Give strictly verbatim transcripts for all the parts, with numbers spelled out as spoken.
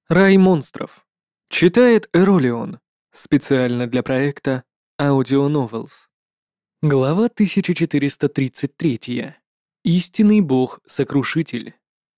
Рай монстров. Читает Эролион. Специально для проекта Audio Novels. Глава тысяча четыреста тридцать три. Истинный бог-сокрушитель.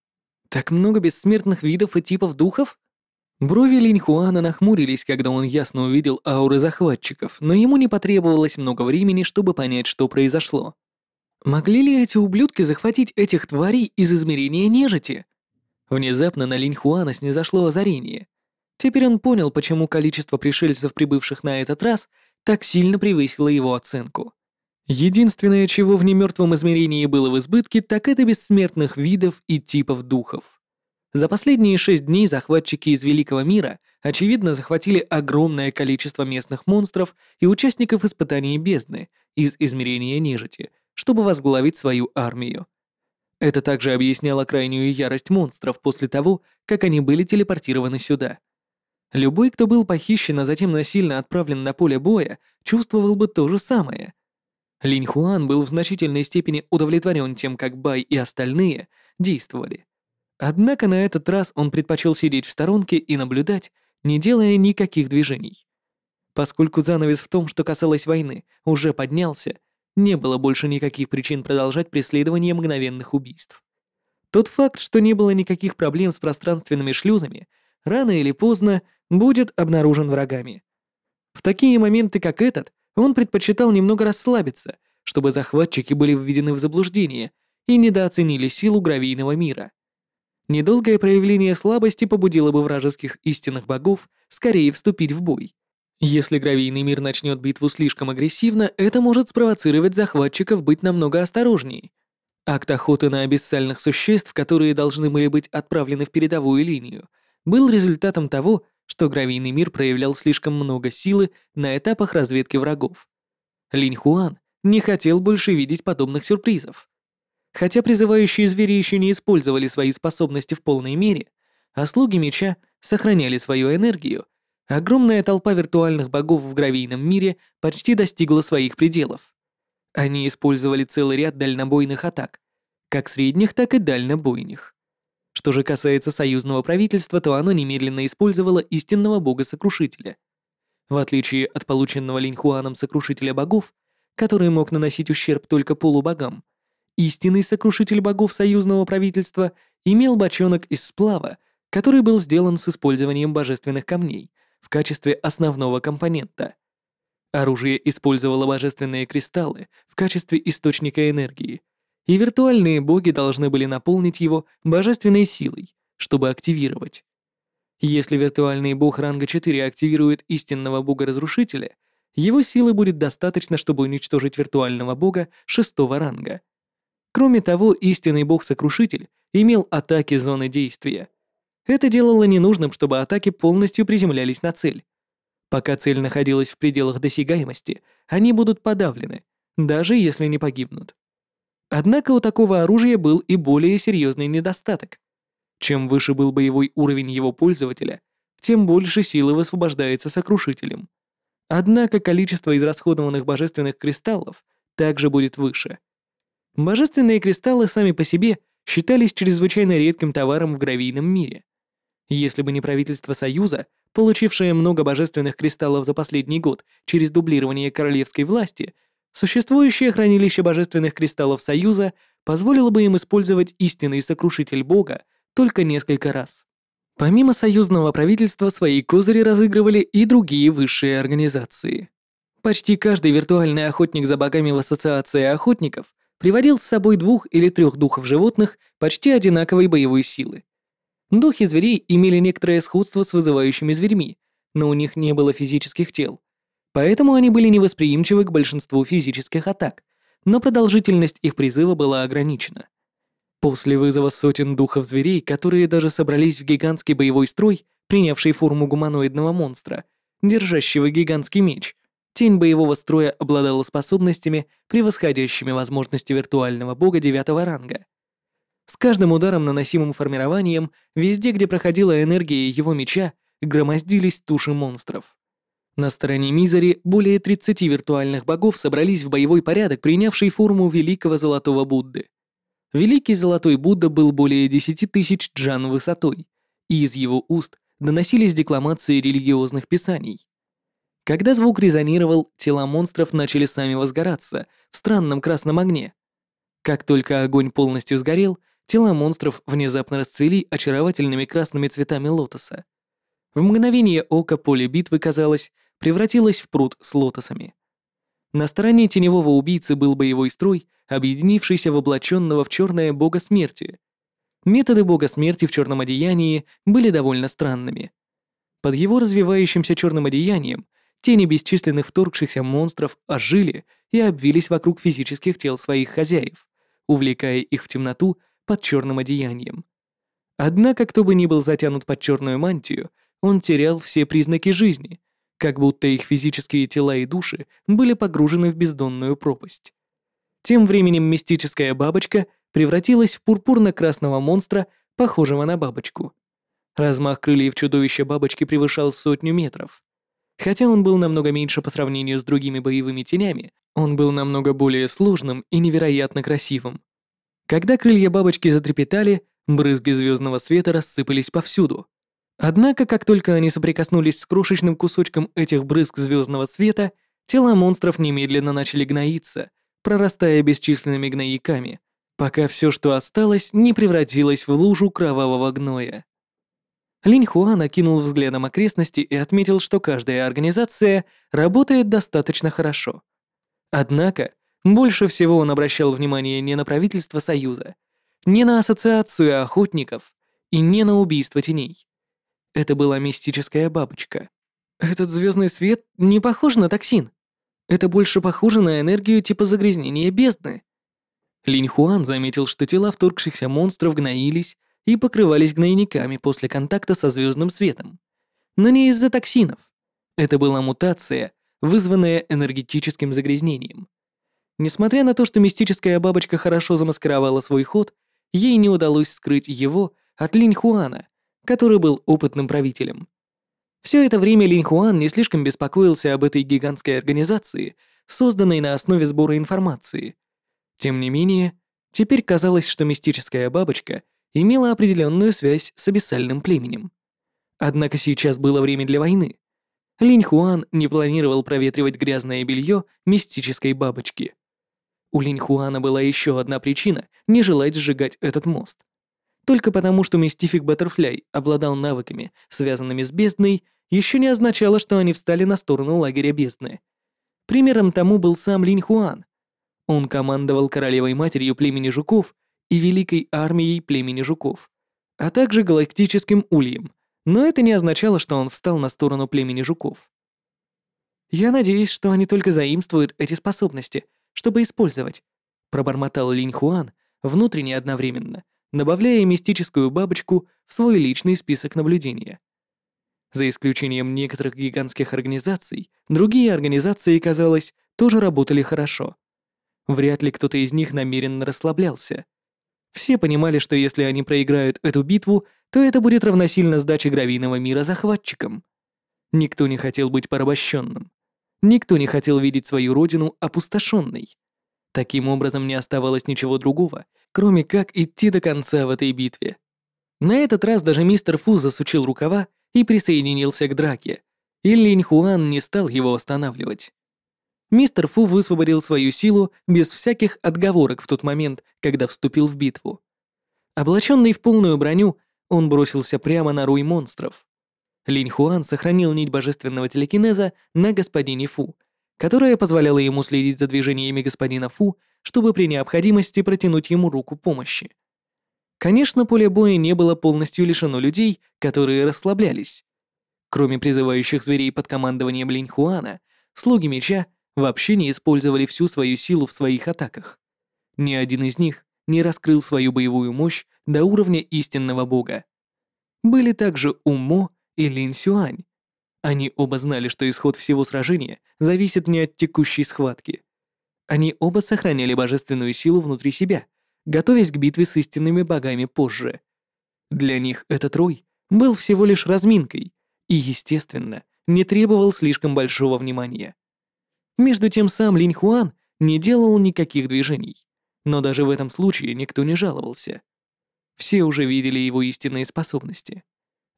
Так много бессмертных видов и типов духов? Брови Линьхуана нахмурились, когда он ясно увидел ауры захватчиков, но ему не потребовалось много времени, чтобы понять, что произошло. Могли ли эти ублюдки захватить этих тварей из измерения нежити? Внезапно на Линьхуана снизошло озарение. Теперь он понял, почему количество пришельцев, прибывших на этот раз, так сильно превысило его оценку. Единственное, чего в немертвом измерении было в избытке, так это бессмертных видов и типов духов. За последние шесть дней захватчики из Великого мира, очевидно, захватили огромное количество местных монстров и участников испытаний бездны из измерения нежити, чтобы возглавить свою армию. Это также объясняло крайнюю ярость монстров после того, как они были телепортированы сюда. Любой, кто был похищен, а затем насильно отправлен на поле боя, чувствовал бы то же самое. Линь Хуан был в значительной степени удовлетворен тем, как Бай и остальные действовали. Однако на этот раз он предпочел сидеть в сторонке и наблюдать, не делая никаких движений. Поскольку занавес в том, что касалось войны, уже поднялся, не было больше никаких причин продолжать преследование мгновенных убийств. Тот факт, что не было никаких проблем с пространственными шлюзами, рано или поздно будет обнаружен врагами. В такие моменты, как этот, он предпочитал немного расслабиться, чтобы захватчики были введены в заблуждение и недооценили силу гравийного мира. Недолгое проявление слабости побудило бы вражеских истинных богов скорее вступить в бой. Если гравийный мир начнет битву слишком агрессивно, это может спровоцировать захватчиков быть намного осторожнее. Акт охоты на абиссальных существ, которые должны были быть отправлены в передовую линию, был результатом того, что гравийный мир проявлял слишком много силы на этапах разведки врагов. Линь Хуан не хотел больше видеть подобных сюрпризов. Хотя призывающие звери еще не использовали свои способности в полной мере, а слуги меча сохраняли свою энергию, огромная толпа виртуальных богов в гравийном мире почти достигла своих пределов. Они использовали целый ряд дальнобойных атак, как средних, так и дальнобойных. Что же касается союзного правительства, то оно немедленно использовало истинного бога-сокрушителя. В отличие от полученного Линьхуаном сокрушителя богов, который мог наносить ущерб только полубогам, истинный сокрушитель богов союзного правительства имел бочонок из сплава, который был сделан с использованием божественных камней в качестве основного компонента. Оружие использовало божественные кристаллы в качестве источника энергии, и виртуальные боги должны были наполнить его божественной силой, чтобы активировать. Если виртуальный бог ранга четыре активирует истинного бога-разрушителя, его силы будет достаточно, чтобы уничтожить виртуального бога шестого ранга. Кроме того, истинный бог-сокрушитель имел атаки зоны действия. Это делало ненужным, чтобы атаки полностью приземлялись на цель. Пока цель находилась в пределах досягаемости, они будут подавлены, даже если не погибнут. Однако у такого оружия был и более серьезный недостаток. Чем выше был боевой уровень его пользователя, тем больше силы высвобождается сокрушителем. Однако количество израсходованных божественных кристаллов также будет выше. Божественные кристаллы сами по себе считались чрезвычайно редким товаром в гравийном мире. Если бы не правительство Союза, получившее много божественных кристаллов за последний год через дублирование королевской власти, существующее хранилище божественных кристаллов Союза позволило бы им использовать истинный сокрушитель бога только несколько раз. Помимо союзного правительства, свои козыри разыгрывали и другие высшие организации. Почти каждый виртуальный охотник за богами в ассоциации охотников приводил с собой двух или трех духов животных почти одинаковой боевой силы. Духи зверей имели некоторое сходство с вызывающими зверьми, но у них не было физических тел, поэтому они были невосприимчивы к большинству физических атак, но продолжительность их призыва была ограничена. После вызова сотен духов зверей, которые даже собрались в гигантский боевой строй, принявший форму гуманоидного монстра, держащего гигантский меч, тень боевого строя обладала способностями, превосходящими возможности виртуального бога девятого ранга. С каждым ударом, наносимым формированием, везде, где проходила энергия его меча, громоздились туши монстров. На стороне Мизери более тридцати виртуальных богов собрались в боевой порядок, принявший форму Великого Золотого Будды. Великий Золотой Будда был более десяти тысяч джан высотой, и из его уст доносились декламации религиозных писаний. Когда звук резонировал, тела монстров начали сами возгораться в странном красном огне. Как только огонь полностью сгорел, тела монстров внезапно расцвели очаровательными красными цветами лотоса. В мгновение ока поле битвы, казалось, превратилось в пруд с лотосами. На стороне теневого убийцы был боевой строй, объединившийся в облаченного в черное бога смерти. Методы бога смерти в черном одеянии были довольно странными. Под его развивающимся черным одеянием тени бесчисленных вторгшихся монстров ожили и обвились вокруг физических тел своих хозяев, увлекая их в темноту под черным одеянием. Однако, кто бы ни был затянут под черную мантию, он терял все признаки жизни, как будто их физические тела и души были погружены в бездонную пропасть. Тем временем мистическая бабочка превратилась в пурпурно-красного монстра, похожего на бабочку. Размах крыльев чудовища бабочки превышал сотню метров. Хотя он был намного меньше по сравнению с другими боевыми тенями, он был намного более сложным и невероятно красивым. Когда крылья бабочки затрепетали, брызги звездного света рассыпались повсюду. Однако, как только они соприкоснулись с крошечным кусочком этих брызг звездного света, тела монстров немедленно начали гноиться, прорастая бесчисленными гнояками, пока все, что осталось, не превратилось в лужу кровавого гноя. Линь Хуан окинул взглядом окрестности и отметил, что каждая организация работает достаточно хорошо. Однако, больше всего он обращал внимание не на правительство Союза, не на ассоциацию охотников и не на убийство теней. Это была мистическая бабочка. Этот звездный свет не похож на токсин. Это больше похоже на энергию типа загрязнения бездны. Линь Хуан заметил, что тела вторгшихся монстров гноились и покрывались гнойниками после контакта со звездным светом. Но не из-за токсинов. Это была мутация, вызванная энергетическим загрязнением. Несмотря на то, что мистическая бабочка хорошо замаскировала свой ход, ей не удалось скрыть его от Линь Хуана, который был опытным правителем. Все это время Линь Хуан не слишком беспокоился об этой гигантской организации, созданной на основе сбора информации. Тем не менее, теперь казалось, что мистическая бабочка имела определенную связь с абиссальным племенем. Однако сейчас было время для войны. Линь Хуан не планировал проветривать грязное белье мистической бабочки. У Линь Хуана была еще одна причина не желать сжигать этот мост. Только потому, что Мистифик Баттерфляй обладал навыками, связанными с бездной, еще не означало, что они встали на сторону лагеря бездны. Примером тому был сам Линь Хуан. Он командовал королевой-матерью племени жуков и великой армией племени жуков, а также галактическим ульем, но это не означало, что он встал на сторону племени жуков. «Я надеюсь, что они только заимствуют эти способности, чтобы использовать», пробормотал Линь Хуан внутренне одновременно, добавляя мистическую бабочку в свой личный список наблюдения. За исключением некоторых гигантских организаций, другие организации, казалось, тоже работали хорошо. Вряд ли кто-то из них намеренно расслаблялся. Все понимали, что если они проиграют эту битву, то это будет равносильно сдаче гравийного мира захватчикам. Никто не хотел быть порабощенным. Никто не хотел видеть свою родину опустошенной. Таким образом, не оставалось ничего другого, кроме как идти до конца в этой битве. На этот раз даже мистер Фу засучил рукава и присоединился к драке, и Линь Хуан не стал его останавливать. Мистер Фу высвободил свою силу без всяких отговорок в тот момент, когда вступил в битву. Облаченный в полную броню, он бросился прямо на руй монстров. Линь Хуан сохранил нить божественного телекинеза на господине Фу, которая позволяла ему следить за движениями господина Фу, чтобы при необходимости протянуть ему руку помощи. Конечно, поле боя не было полностью лишено людей, которые расслаблялись. Кроме призывающих зверей под командованием Линь Хуана, слуги меча вообще не использовали всю свою силу в своих атаках. Ни один из них не раскрыл свою боевую мощь до уровня истинного бога. Были также Умо и Лин Сюань. Они оба знали, что исход всего сражения зависит не от текущей схватки. Они оба сохраняли божественную силу внутри себя, готовясь к битве с истинными богами позже. Для них этот рой был всего лишь разминкой и, естественно, не требовал слишком большого внимания. Между тем сам Линь Хуан не делал никаких движений, но даже в этом случае никто не жаловался. Все уже видели его истинные способности.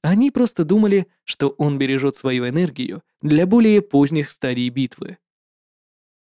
Они просто думали, что он бережет свою энергию для более поздних стадий битвы.